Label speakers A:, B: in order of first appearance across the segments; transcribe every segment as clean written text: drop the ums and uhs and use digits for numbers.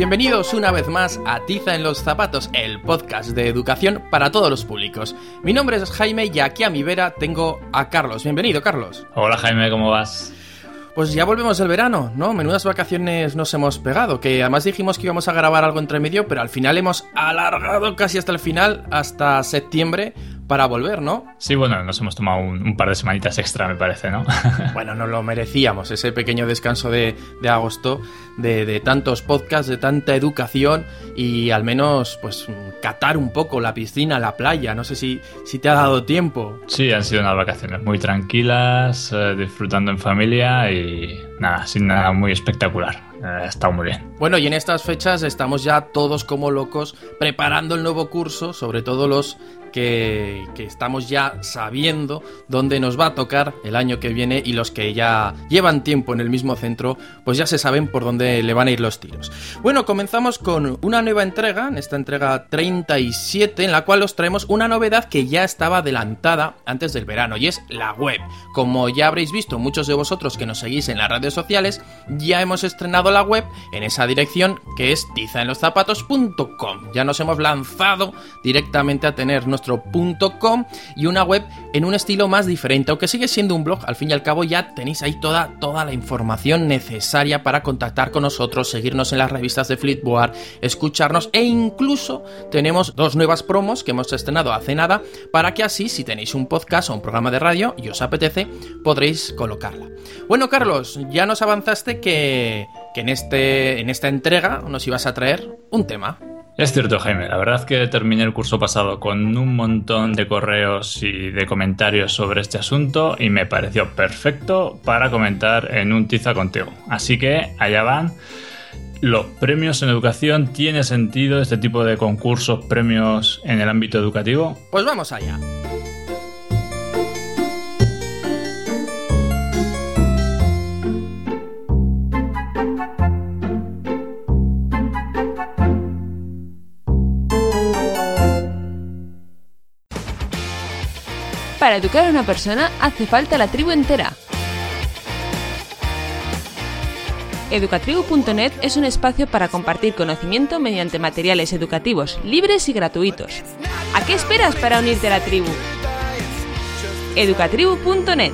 A: Bienvenidos una vez más a Tiza en los Zapatos, el podcast de educación para todos los públicos. Mi nombre es Jaime y aquí a mi vera tengo a Carlos. Bienvenido, Carlos.
B: Hola, Jaime, ¿cómo vas?
A: Pues ya volvemos del verano, ¿no? Menudas vacaciones nos hemos pegado, que además dijimos que íbamos a grabar algo entre medio, pero al final hemos alargado casi hasta el final, hasta septiembre, para volver, ¿no?
B: Sí, bueno, nos hemos tomado un par de semanitas extra, me parece, ¿no?
A: Bueno, nos lo merecíamos, ese pequeño descanso de agosto, de tantos podcasts, de tanta educación y al menos, pues, catar un poco la piscina, la playa. No sé si te ha dado tiempo.
B: Sí, han sido unas vacaciones muy tranquilas, disfrutando en familia y nada, sin nada muy espectacular. Ha estado muy bien.
A: Bueno, y en estas fechas estamos ya todos como locos preparando el nuevo curso, sobre todo los que estamos ya sabiendo dónde nos va a tocar el año que viene, y los que ya llevan tiempo en el mismo centro, pues ya se saben por dónde le van a ir los tiros. Bueno, comenzamos con una nueva entrega, en esta entrega 37, en la cual os traemos una novedad que ya estaba adelantada antes del verano, y es la web. Como ya habréis visto muchos de vosotros que nos seguís en las redes sociales, ya hemos estrenado la web en esa dirección que es tizaenloszapatos.com. Ya nos hemos lanzado directamente a tener nuestro .com y una web en un estilo más diferente, aunque sigue siendo un blog. Al fin y al cabo ya tenéis ahí toda la información necesaria para contactar con nosotros, seguirnos en las revistas de Flipboard, escucharnos, e incluso tenemos 2 nuevas promos que hemos estrenado hace nada, para que así, si tenéis un podcast o un programa de radio y os apetece, podréis colocarla. Bueno, Carlos, ya nos avanzaste que en esta entrega nos ibas a traer un tema.
B: Es cierto, Jaime, la verdad que terminé el curso pasado con un montón de correos y de comentarios sobre este asunto y me pareció perfecto para comentar en un Tiza contigo. Así que allá van los premios en educación. ¿Tiene sentido este tipo de concursos, premios en el ámbito educativo?
A: Pues vamos allá.
C: Para educar a una persona hace falta la tribu entera. Educatribu.net es un espacio para compartir conocimiento mediante materiales educativos libres y gratuitos. ¿A qué esperas para unirte a la tribu? Educatribu.net.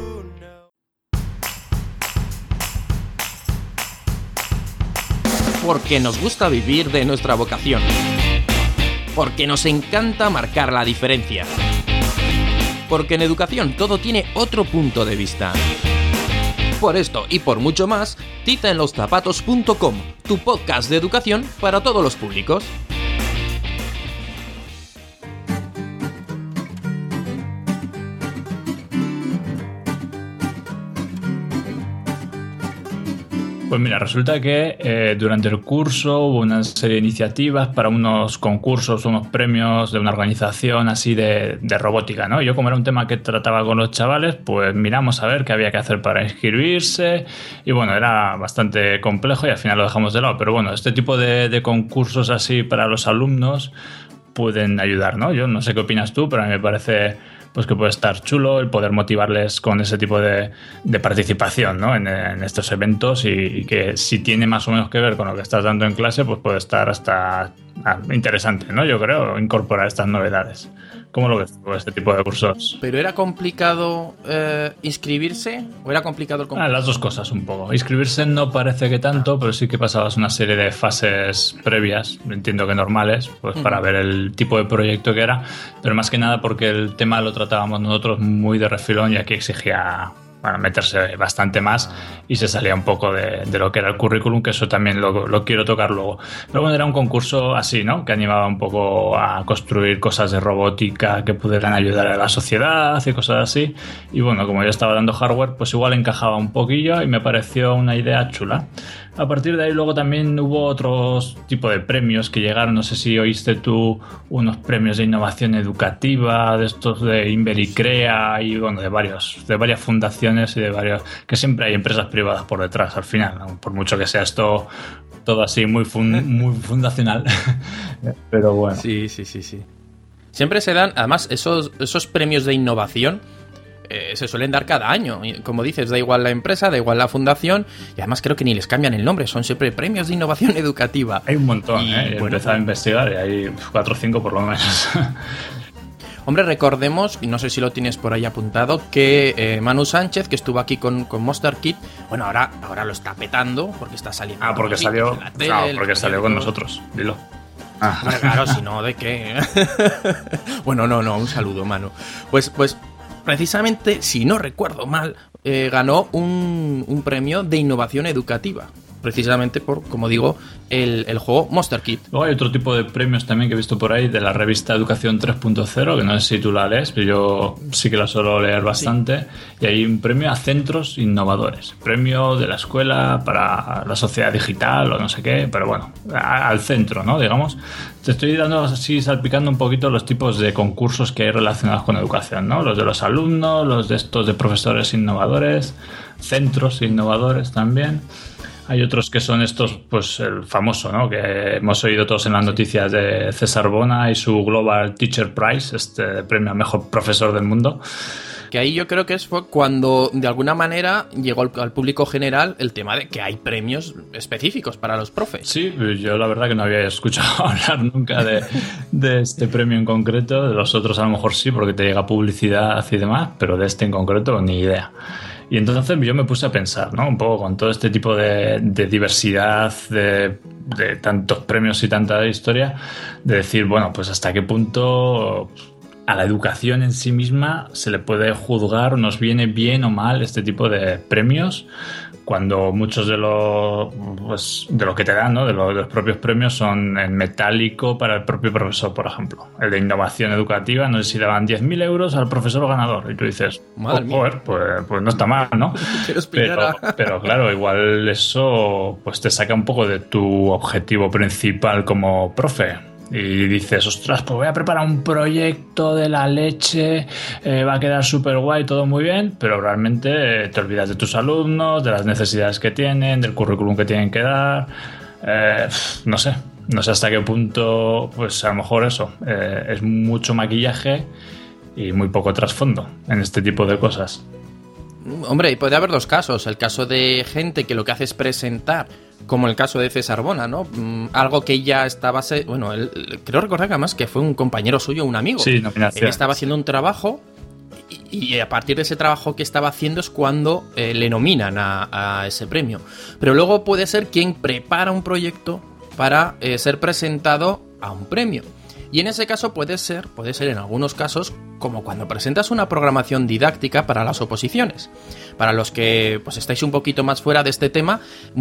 A: Porque nos gusta vivir de nuestra vocación. Porque nos encanta marcar la diferencia. Porque en educación todo tiene otro punto de vista. Por esto y por mucho más, tizaenloszapatos.com, tu podcast de educación para todos los públicos.
B: Pues mira, resulta que durante el curso hubo una serie de iniciativas para unos concursos, unos premios de una organización así de robótica, ¿no? Yo, como era un tema que trataba con los chavales, pues miramos a ver qué había que hacer para inscribirse y bueno, era bastante complejo y al final lo dejamos de lado. Pero bueno, este tipo de concursos así para los alumnos pueden ayudar, ¿no? Yo no sé qué opinas tú, pero a mí me parece pues que puede estar chulo el poder motivarles con ese tipo de participación, ¿no? en estos eventos y que si tiene más o menos que ver con lo que estás dando en clase, pues puede estar hasta interesante, ¿no? Yo creo, incorporar estas novedades. ¿Cómo lo ves tú, este tipo de cursos?
A: ¿Pero era complicado inscribirse o era complicado el concurso?
B: Las dos cosas un poco. Inscribirse no parece que tanto, pero sí que pasabas una serie de fases previas, entiendo que normales, pues para ver el tipo de proyecto que era, pero más que nada porque el tema lo tratábamos nosotros muy de refilón y aquí exigía meterse bastante más y se salía un poco de lo que era el currículum, que eso también lo quiero tocar luego. Pero bueno, era un concurso así, ¿no? Que animaba un poco a construir cosas de robótica que pudieran ayudar a la sociedad y cosas así. Y bueno, como yo estaba dando hardware, pues igual encajaba un poquillo y me pareció una idea chula. A partir de ahí luego también hubo otros tipos de premios que llegaron. No sé si oíste tú unos premios de innovación educativa, de estos de Invericrea y bueno, de varias fundaciones y de varios, que siempre hay empresas privadas por detrás al final, ¿no? Por mucho que sea esto todo así muy fundacional. Pero bueno.
A: Sí. Siempre se dan, además, esos premios de innovación. se suelen dar cada año. Y, como dices, da igual la empresa, da igual la fundación, y además creo que ni les cambian el nombre, son siempre premios de innovación educativa.
B: Hay un montón, He empezado a investigar y hay 4 o 5 por lo menos.
A: Hombre, recordemos, y no sé si lo tienes por ahí apuntado, que Manu Sánchez, que estuvo aquí con Monster Kid, bueno, ahora lo está petando porque está saliendo.
B: Porque salió, porque salió con nosotros, dilo.
A: Hombre, claro, si no, ¿de qué? Bueno, no, un saludo, Manu. Pues precisamente, si no recuerdo mal, ganó un premio de innovación educativa. Precisamente por, como digo, el juego Monster Kid.
B: Luego hay otro tipo de premios también que he visto por ahí de la revista Educación 3.0, que no sé si tú la lees, pero yo sí que la suelo leer bastante. Sí. Y hay un premio a centros innovadores. Premio de la escuela para la sociedad digital o no sé qué, pero bueno, al centro, ¿no? Digamos. Te estoy dando así, salpicando un poquito los tipos de concursos que hay relacionados con educación, ¿no? Los de los alumnos, los de estos de profesores innovadores, centros innovadores también. Hay otros que son estos, pues el famoso, ¿no? Que hemos oído todos en las noticias de César Bona y su Global Teacher Prize, este premio al mejor profesor del mundo.
A: Que ahí yo creo que fue cuando de alguna manera llegó al público general el tema de que hay premios específicos para los profes.
B: Sí, yo la verdad que no había escuchado hablar nunca de este premio en concreto. De los otros a lo mejor sí, porque te llega publicidad y demás, pero de este en concreto ni idea. Y entonces yo me puse a pensar, ¿no? Un poco con todo este tipo de diversidad, de tantos premios y tanta historia, de decir, bueno, pues hasta qué punto a la educación en sí misma se le puede juzgar, nos viene bien o mal este tipo de premios, cuando muchos de lo que te dan, ¿no? de los propios premios son en metálico para el propio profesor, por ejemplo. El de innovación educativa, no sé si le dan 10.000 euros al profesor ganador. Y tú dices, joder, pues no está mal, ¿no? Pero claro, igual eso pues te saca un poco de tu objetivo principal como profe. Y dices, ostras, pues voy a preparar un proyecto de la leche, va a quedar súper guay, todo muy bien, pero realmente te olvidas de tus alumnos, de las necesidades que tienen, del currículum que tienen que dar. No sé hasta qué punto, pues a lo mejor eso, es mucho maquillaje y muy poco trasfondo en este tipo de cosas.
A: Hombre, y puede haber dos casos. El caso de gente que lo que hace es presentar, como el caso de César Bona, ¿no? Algo que ya estaba... Bueno, creo recordar que además que fue un compañero suyo, un amigo.
B: Sí, nominación.
A: Él estaba haciendo un trabajo y a partir de ese trabajo que estaba haciendo es cuando le nominan a ese premio. Pero luego puede ser quien prepara un proyecto para ser presentado a un premio. Y en ese caso puede ser en algunos casos como cuando presentas una programación didáctica para las oposiciones. Para los que pues estáis un poquito más fuera de este tema,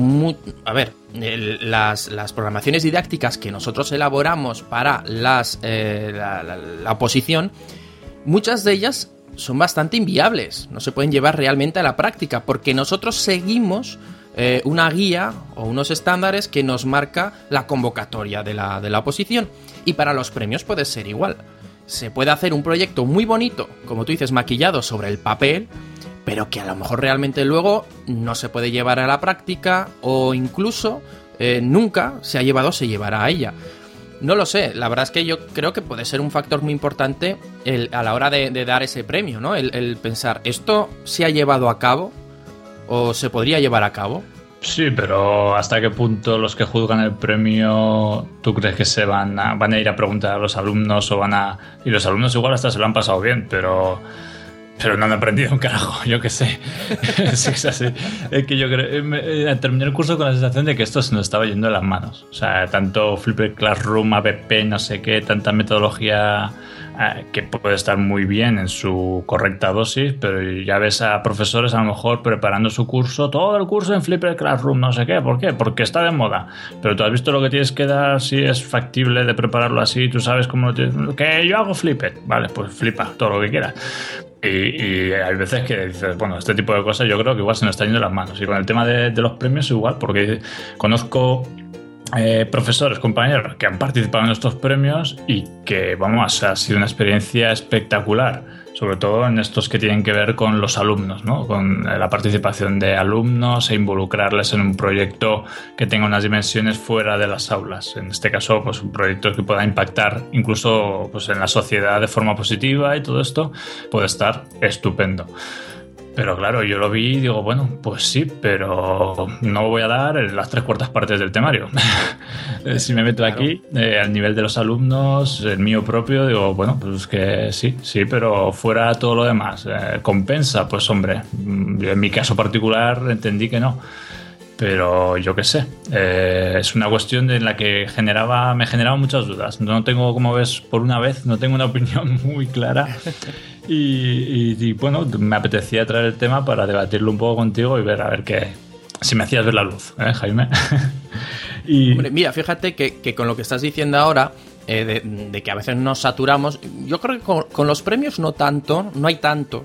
A: las programaciones didácticas que nosotros elaboramos para la oposición, muchas de ellas son bastante inviables, no se pueden llevar realmente a la práctica, porque nosotros seguimos una guía o unos estándares que nos marca la convocatoria de la oposición. Y para los premios puede ser igual. Se puede hacer un proyecto muy bonito, como tú dices, maquillado sobre el papel, pero que a lo mejor realmente luego no se puede llevar a la práctica o incluso nunca se ha llevado o se llevará a ella. No lo sé, la verdad es que yo creo que puede ser un factor muy importante a la hora de dar ese premio, ¿no? El pensar, ¿esto se ha llevado a cabo o se podría llevar a cabo?
B: Sí, pero ¿hasta qué punto los que juzgan el premio tú crees que van a ir a preguntar a los alumnos y los alumnos igual hasta se lo han pasado bien, pero no han aprendido un carajo, yo qué sé. Sí, es así. Es que yo creo, terminé el curso con la sensación de que esto se nos estaba yendo de las manos. O sea, tanto Flipped Classroom, ABP, no sé qué, tanta metodología que puede estar muy bien en su correcta dosis, pero ya ves a profesores a lo mejor preparando su curso, todo el curso en Flipped Classroom, no sé qué. ¿Por qué? Porque está de moda. Pero tú has visto lo que tienes que dar, si es factible de prepararlo así, tú sabes cómo lo tienes. Que yo hago Flipped, vale, pues flipa, todo lo que quieras. Y hay veces que dices, bueno, este tipo de cosas yo creo que igual se nos está yendo de las manos. Y con el tema de los premios igual, porque conozco profesores, compañeros que han participado en estos premios y que, vamos, ha sido una experiencia espectacular. sobre todo en estos que tienen que ver con los alumnos, ¿no? Con la participación de alumnos e involucrarles en un proyecto que tenga unas dimensiones fuera de las aulas. En este caso, pues un proyecto que pueda impactar incluso pues, en la sociedad de forma positiva y todo esto puede estar estupendo. Pero claro, yo lo vi y digo, bueno, pues sí, pero no voy a dar las 3/4 partes del temario. Si me meto aquí, al nivel de los alumnos, el mío propio, digo, bueno, pues que sí, pero fuera todo lo demás. ¿Compensa? Pues hombre, yo en mi caso particular entendí que no. Pero yo qué sé, es una cuestión en la que me generaba muchas dudas. No tengo, como ves, por una vez, no tengo una opinión muy clara. Y bueno, me apetecía traer el tema para debatirlo un poco contigo y ver a ver si me hacías ver la luz, Jaime.
A: Hombre, mira, fíjate que con lo que estás diciendo ahora, de que a veces nos saturamos, yo creo que con los premios no tanto, no hay tantos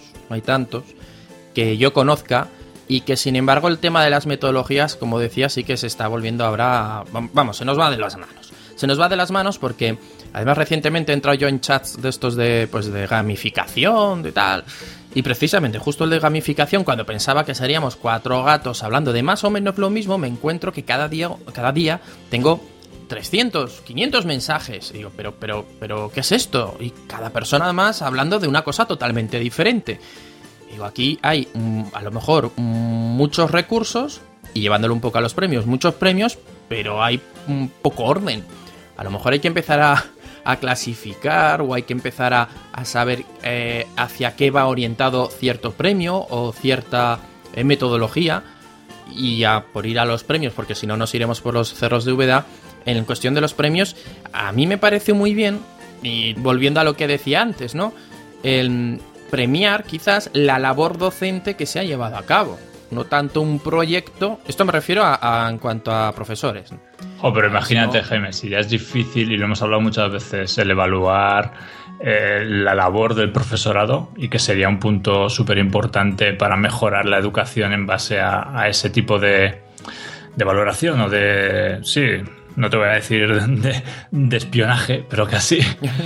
A: que yo conozca. Y que sin embargo el tema de las metodologías, como decía, sí que se está volviendo ahora... Vamos, se nos va de las manos. Se nos va de las manos porque además recientemente he entrado yo en chats de estos de gamificación, de tal. Y precisamente justo el de gamificación, cuando pensaba que seríamos 4 gatos hablando de más o menos lo mismo, me encuentro que cada día tengo 300, 500 mensajes. Y digo, pero ¿qué es esto? Y cada persona además hablando de una cosa totalmente diferente. Digo, aquí hay a lo mejor muchos recursos y llevándolo un poco a los premios, muchos premios, pero hay poco orden. A lo mejor hay que empezar a clasificar o hay que empezar a saber hacia qué va orientado cierto premio o cierta metodología y por ir a los premios, porque si no nos iremos por los cerros de Úbeda. En cuestión de los premios, a mí me parece muy bien, y volviendo a lo que decía antes, ¿no? El premiar quizás la labor docente que se ha llevado a cabo, no tanto un proyecto. Esto me refiero en cuanto a profesores.
B: Pero imagínate, Jaime, si ya es difícil, y lo hemos hablado muchas veces, el evaluar la labor del profesorado, y que sería un punto súper importante para mejorar la educación en base a ese tipo de valoración o de... Sí, no te voy a decir de espionaje, pero casi.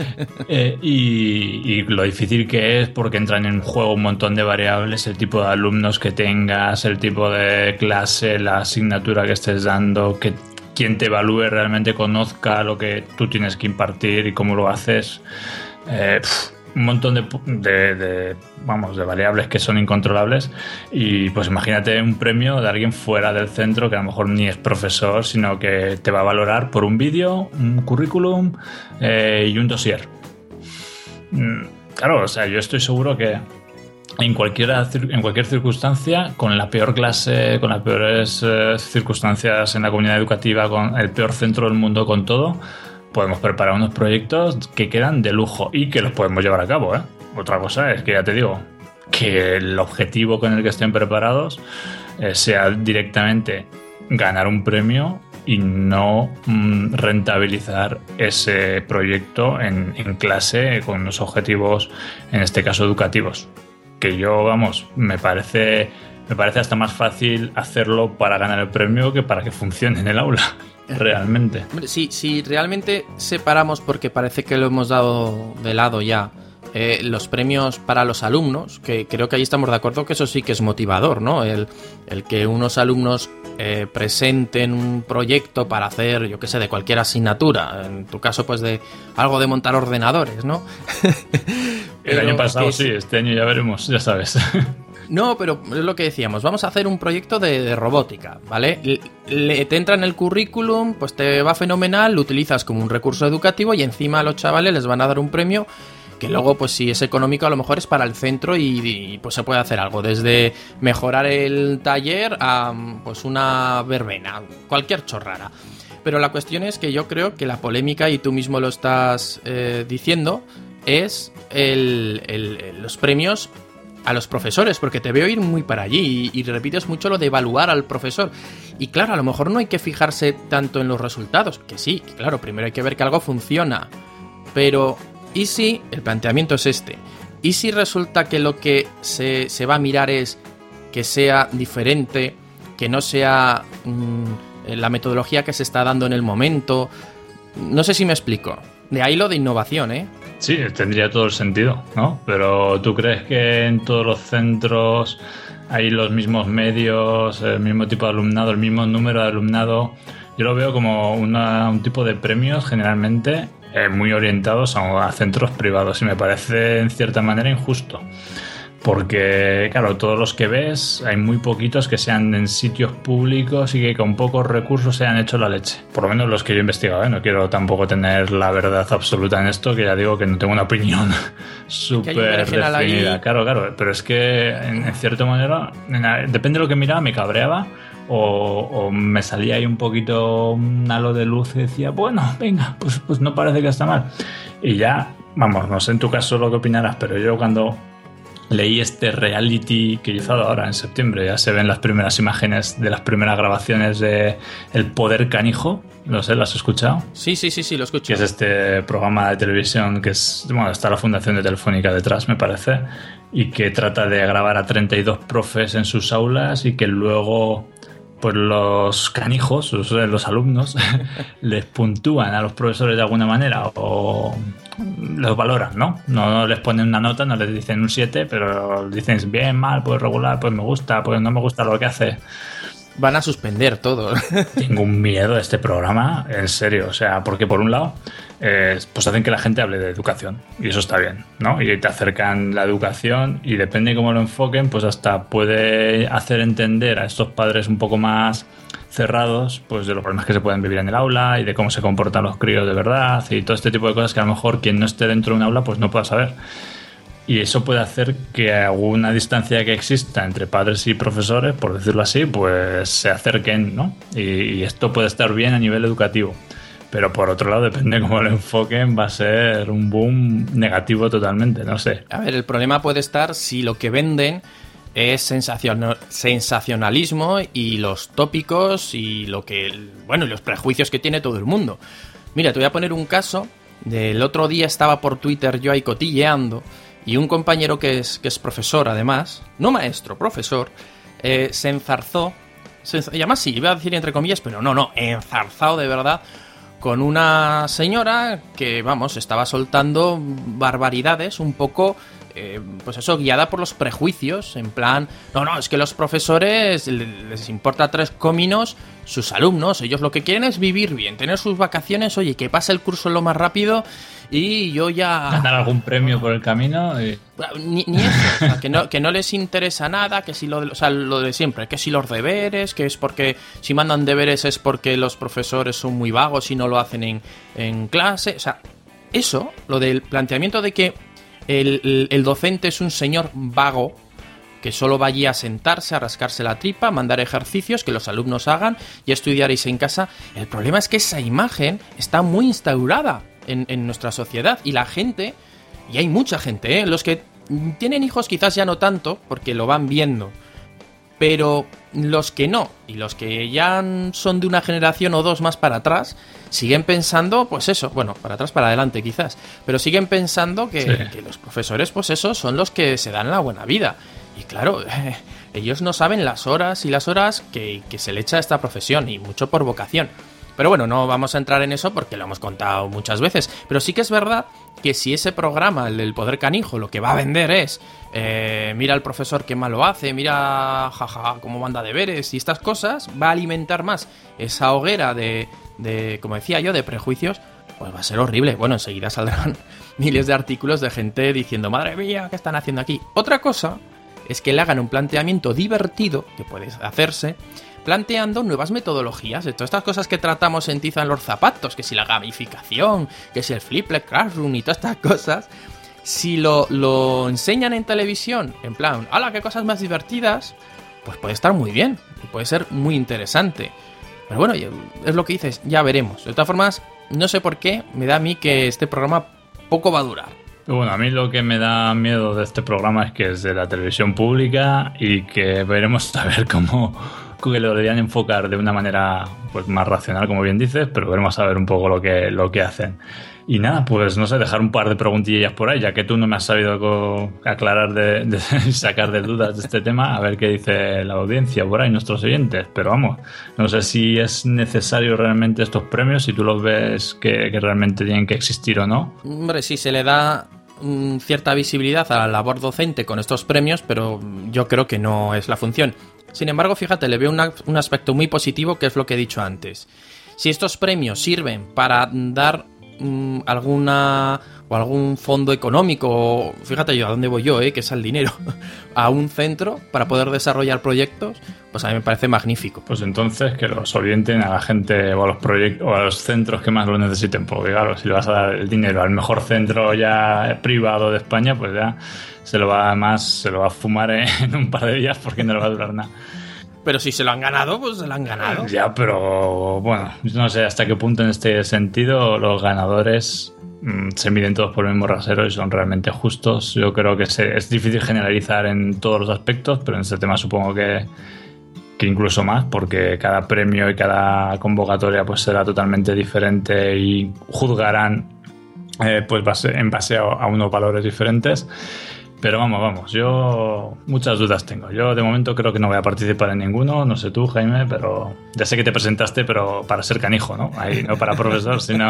B: Y lo difícil que es, porque entran en juego un montón de variables, el tipo de alumnos que tengas, el tipo de clase, la asignatura que estés dando, que quien te evalúe realmente conozca lo que tú tienes que impartir y cómo lo haces. Un montón de variables que son incontrolables. Y pues imagínate un premio de alguien fuera del centro que a lo mejor ni es profesor, sino que te va a valorar por un vídeo, un currículum y un dossier. Claro, o sea, yo estoy seguro que en cualquier circunstancia, con la peor clase, con las peores circunstancias en la comunidad educativa, con el peor centro del mundo, con todo, podemos preparar unos proyectos que quedan de lujo y que los podemos llevar a cabo, ¿eh? Otra cosa es que, ya te digo, que el objetivo con el que estén preparados sea directamente ganar un premio y no rentabilizar ese proyecto en clase con unos objetivos, en este caso, educativos. Que yo, me parece hasta más fácil hacerlo para ganar el premio que para que funcione en el aula. Realmente.
A: Si realmente separamos, porque parece que lo hemos dado de lado ya, los premios para los alumnos, que creo que ahí estamos de acuerdo que eso sí que es motivador, ¿no? El que unos alumnos presenten un proyecto para hacer, yo qué sé, de cualquier asignatura, en tu caso pues de algo de montar ordenadores, ¿no?
B: El año pasado sí, este año ya veremos, ya sabes.
A: No, pero es lo que decíamos, vamos a hacer un proyecto de robótica, ¿vale? Te entra en el currículum, pues te va fenomenal, lo utilizas como un recurso educativo y encima a los chavales les van a dar un premio que luego, pues si es económico, a lo mejor es para el centro y pues se puede hacer algo, desde mejorar el taller a pues una verbena, cualquier chorrada. Pero la cuestión es que yo creo que la polémica, y tú mismo lo estás diciendo, es los premios a los profesores, porque te veo ir muy para allí y repites mucho lo de evaluar al profesor. Y claro, a lo mejor no hay que fijarse tanto en los resultados, que sí, que claro, primero hay que ver que algo funciona, pero ¿y si el planteamiento es este? ¿Y si resulta que lo que se va a mirar es que sea diferente, que no sea la metodología que se está dando en el momento? No sé si me explico. De ahí lo de innovación, ¿eh?
B: Sí, tendría todo el sentido, ¿no? Pero ¿tú crees que en todos los centros hay los mismos medios, el mismo tipo de alumnado, el mismo número de alumnado? Yo lo veo como un tipo de premios generalmente muy orientados a centros privados y me parece en cierta manera injusto. Porque, claro, todos los que ves, hay muy poquitos que sean en sitios públicos y que con pocos recursos se han hecho la leche. Por lo menos los que yo he investigado, ¿eh? No quiero tampoco tener la verdad absoluta en esto, que ya digo que no tengo una opinión súper definida. Claro, pero es que en cierta manera, depende de lo que miraba, me cabreaba o me salía ahí un poquito un halo de luz y decía, bueno, venga, pues no parece que está mal. Y ya, vamos, no sé en tu caso lo que opinarás, pero yo cuando leí este reality que he hizo ahora en septiembre, ya se ven las primeras imágenes de las primeras grabaciones de El Poder Canijo, no sé, ¿lo has escuchado?
A: Sí, lo escucho.
B: Que es este programa de televisión que es, bueno, está la Fundación de Telefónica detrás, me parece, y que trata de grabar a 32 profes en sus aulas y que luego pues los canijos, los alumnos, les puntúan a los profesores de alguna manera o los valoran, ¿no? No les ponen una nota, no les dicen un 7, pero dicen bien, mal, pues regular, pues me gusta, pues no me gusta lo que hace.
A: Van a suspender todo.
B: Tengo un miedo de este programa, en serio, o sea, porque por un lado pues hacen que la gente hable de educación y eso está bien, ¿no? Y te acercan la educación y depende de cómo lo enfoquen, pues hasta puede hacer entender a estos padres un poco más cerrados, pues de los problemas que se pueden vivir en el aula y de cómo se comportan los críos de verdad y todo este tipo de cosas que a lo mejor quien no esté dentro de un aula pues no pueda saber. Y eso puede hacer que alguna distancia que exista entre padres y profesores, por decirlo así, pues se acerquen, ¿no? Y esto puede estar bien a nivel educativo. Pero por otro lado, depende de cómo lo enfoquen, va a ser un boom negativo totalmente, no sé.
A: A ver, el problema puede estar si lo que venden es sensacionalismo y los tópicos y lo que, bueno, y los prejuicios que tiene todo el mundo. Mira, te voy a poner un caso. Del otro día estaba por Twitter yo ahí cotilleando y un compañero que es profesor, además, no maestro, profesor, se enzarzó, y además sí, iba a decir entre comillas, pero no, enzarzado de verdad, con una señora que, vamos, estaba soltando barbaridades un poco, pues eso, guiada por los prejuicios, en plan, no, es que los profesores les importa 3 cominos sus alumnos, ellos lo que quieren es vivir bien, tener sus vacaciones, oye, que pase el curso lo más rápido y yo ya...
B: ganar algún premio por el camino y...
A: Ni eso, o sea, que no les interesa nada, que si lo de siempre, que si los deberes, que es porque si mandan deberes es porque los profesores son muy vagos y no lo hacen en clase, o sea, eso, lo del planteamiento de que el docente es un señor vago que solo va allí a sentarse, a rascarse la tripa, a mandar ejercicios que los alumnos hagan y a estudiar en casa. El problema es que esa imagen está muy instaurada en nuestra sociedad y la gente, y hay mucha gente, los que tienen hijos quizás ya no tanto, porque lo van viendo, pero los que no, y los que ya son de una generación o dos más para atrás, siguen pensando, pues eso, bueno, para atrás, para adelante quizás, pero siguen pensando que los profesores, pues eso, son los que se dan la buena vida. Y claro, ellos no saben las horas y las horas que se le echa a esta profesión, y mucho por vocación. Pero bueno, no vamos a entrar en eso porque lo hemos contado muchas veces. Pero sí que es verdad que si ese programa, el del Poder Canijo, lo que va a vender es mira al profesor qué mal lo hace, mira cómo manda deberes y estas cosas, va a alimentar más esa hoguera de como decía yo, de prejuicios, pues va a ser horrible. Bueno, enseguida saldrán miles de artículos de gente diciendo, madre mía, ¿qué están haciendo aquí? Otra cosa es que le hagan un planteamiento divertido, que puede hacerse, planteando nuevas metodologías de todas estas cosas que tratamos en Tiza en los zapatos, que si la gamificación, que si el Flipped Classroom y todas estas cosas, si lo enseñan en televisión, en plan, ¡hala, qué cosas más divertidas!, pues puede estar muy bien, y puede ser muy interesante. Pero bueno, es lo que dices, ya veremos. De todas formas, no sé por qué, me da a mí que este programa poco va a durar.
B: Bueno, a mí lo que me da miedo de este programa es que es de la televisión pública y que veremos a ver cómo que lo deberían enfocar de una manera pues más racional, como bien dices, pero veremos a ver un poco lo que hacen. Y nada, pues no sé, dejar un par de preguntillas por ahí, ya que tú no me has sabido aclarar de sacar de dudas de este tema, a ver qué dice la audiencia por ahí, nuestros oyentes. Pero vamos, no sé si es necesario realmente estos premios, si tú los ves que realmente tienen que existir o no.
A: Hombre, sí, se le da cierta visibilidad a la labor docente con estos premios, pero yo creo que no es la función. Sin embargo, fíjate, le veo un aspecto muy positivo, que es lo que he dicho antes. Si estos premios sirven para dar algún fondo económico, fíjate yo a dónde voy yo, que es el dinero, a un centro para poder desarrollar proyectos, pues a mí me parece magnífico.
B: Pues entonces que los orienten a la gente o a los proyectos o a los centros que más lo necesiten, porque claro, si le vas a dar el dinero al mejor centro ya privado de España, pues ya se lo va a fumar en un par de días, porque no le va a durar nada.
A: Pero si se lo han ganado, pues se lo han ganado.
B: Ya, pero bueno, no sé hasta qué punto en este sentido los ganadores se miden todos por el mismo rasero y son realmente justos. Yo creo que es difícil generalizar en todos los aspectos, pero en este tema supongo que incluso más, porque cada premio y cada convocatoria pues será totalmente diferente y juzgarán pues en base a unos valores diferentes. Pero vamos, yo muchas dudas tengo. Yo de momento creo que no voy a participar en ninguno, no sé tú, Jaime, pero ya sé que te presentaste, pero para ser canijo, ¿no? Ahí no para profesor, sino...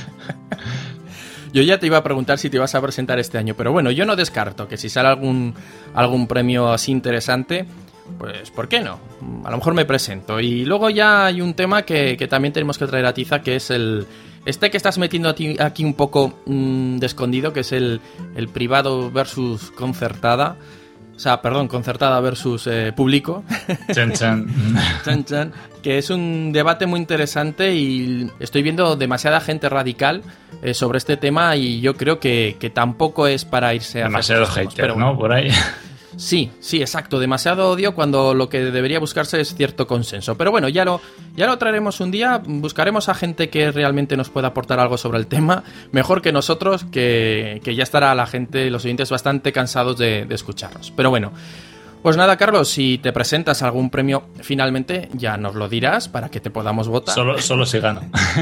A: Yo ya te iba a preguntar si te ibas a presentar este año, pero bueno, yo no descarto que si sale algún premio así interesante, pues ¿por qué no? A lo mejor me presento. Y luego ya hay un tema que también tenemos que traer a tiza, que es que estás metiendo aquí un poco de escondido, que es el privado versus concertada. O sea, perdón, concertada versus público.
B: Chan, chan.
A: Chan, chan. Que es un debate muy interesante y estoy viendo demasiada gente radical sobre este tema, y yo creo que tampoco es para irse a...
B: Demasiado hater, pero bueno, ¿no? Por ahí...
A: Sí, exacto, demasiado odio cuando lo que debería buscarse es cierto consenso. Pero bueno, ya lo traeremos un día, buscaremos a gente que realmente nos pueda aportar algo sobre el tema, mejor que nosotros, que ya estará la gente, los oyentes bastante cansados de escucharnos. Pero bueno, pues nada, Carlos, si te presentas a algún premio finalmente, ya nos lo dirás para que te podamos votar.
B: Solo si gano.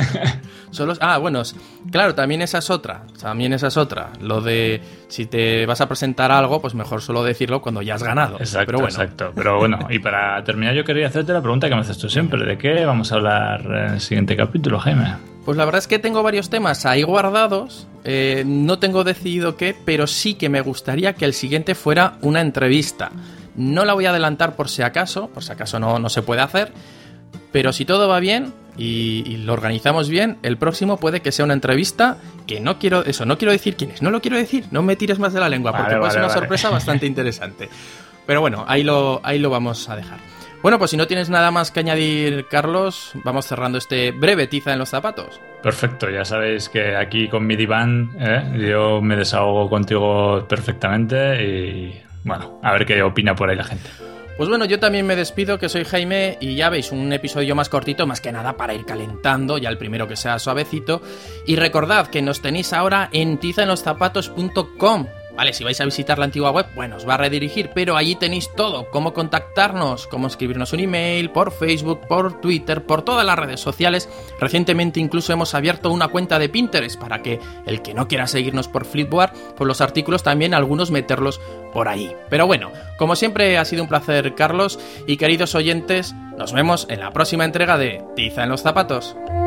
A: Bueno, claro, también esa es otra. Lo de si te vas a presentar algo, pues mejor solo decirlo cuando ya has ganado.
B: Exacto. Pero bueno, y para terminar yo quería hacerte la pregunta que me haces tú siempre. ¿De qué vamos a hablar en el siguiente capítulo, Jaime?
A: Pues la verdad es que tengo varios temas ahí guardados. No tengo decidido qué, pero sí que me gustaría que el siguiente fuera una entrevista. No la voy a adelantar por si acaso no se puede hacer, pero si todo va bien y lo organizamos bien, el próximo puede que sea una entrevista que no quiero decir quién es, no lo quiero decir, no me tires más de la lengua, porque puede ser una sorpresa bastante interesante. Pero bueno, ahí lo vamos a dejar. Bueno, pues si no tienes nada más que añadir, Carlos, vamos cerrando este breve Tiza en los zapatos.
B: Perfecto, ya sabéis que aquí con mi diván yo me desahogo contigo perfectamente y bueno, a ver qué opina por ahí la gente.
A: Pues bueno, yo también me despido, que soy Jaime, y ya veis, un episodio más cortito, más que nada para ir calentando, ya el primero que sea suavecito. Y recordad que nos tenéis ahora en tizaenloszapatos.com. Vale, si vais a visitar la antigua web, bueno, os va a redirigir, pero allí tenéis todo, cómo contactarnos, cómo escribirnos un email, por Facebook, por Twitter, por todas las redes sociales. Recientemente incluso hemos abierto una cuenta de Pinterest para que el que no quiera seguirnos por Flipboard, por los artículos también algunos meterlos por ahí. Pero bueno, como siempre ha sido un placer, Carlos, y queridos oyentes, nos vemos en la próxima entrega de Tiza en los Zapatos.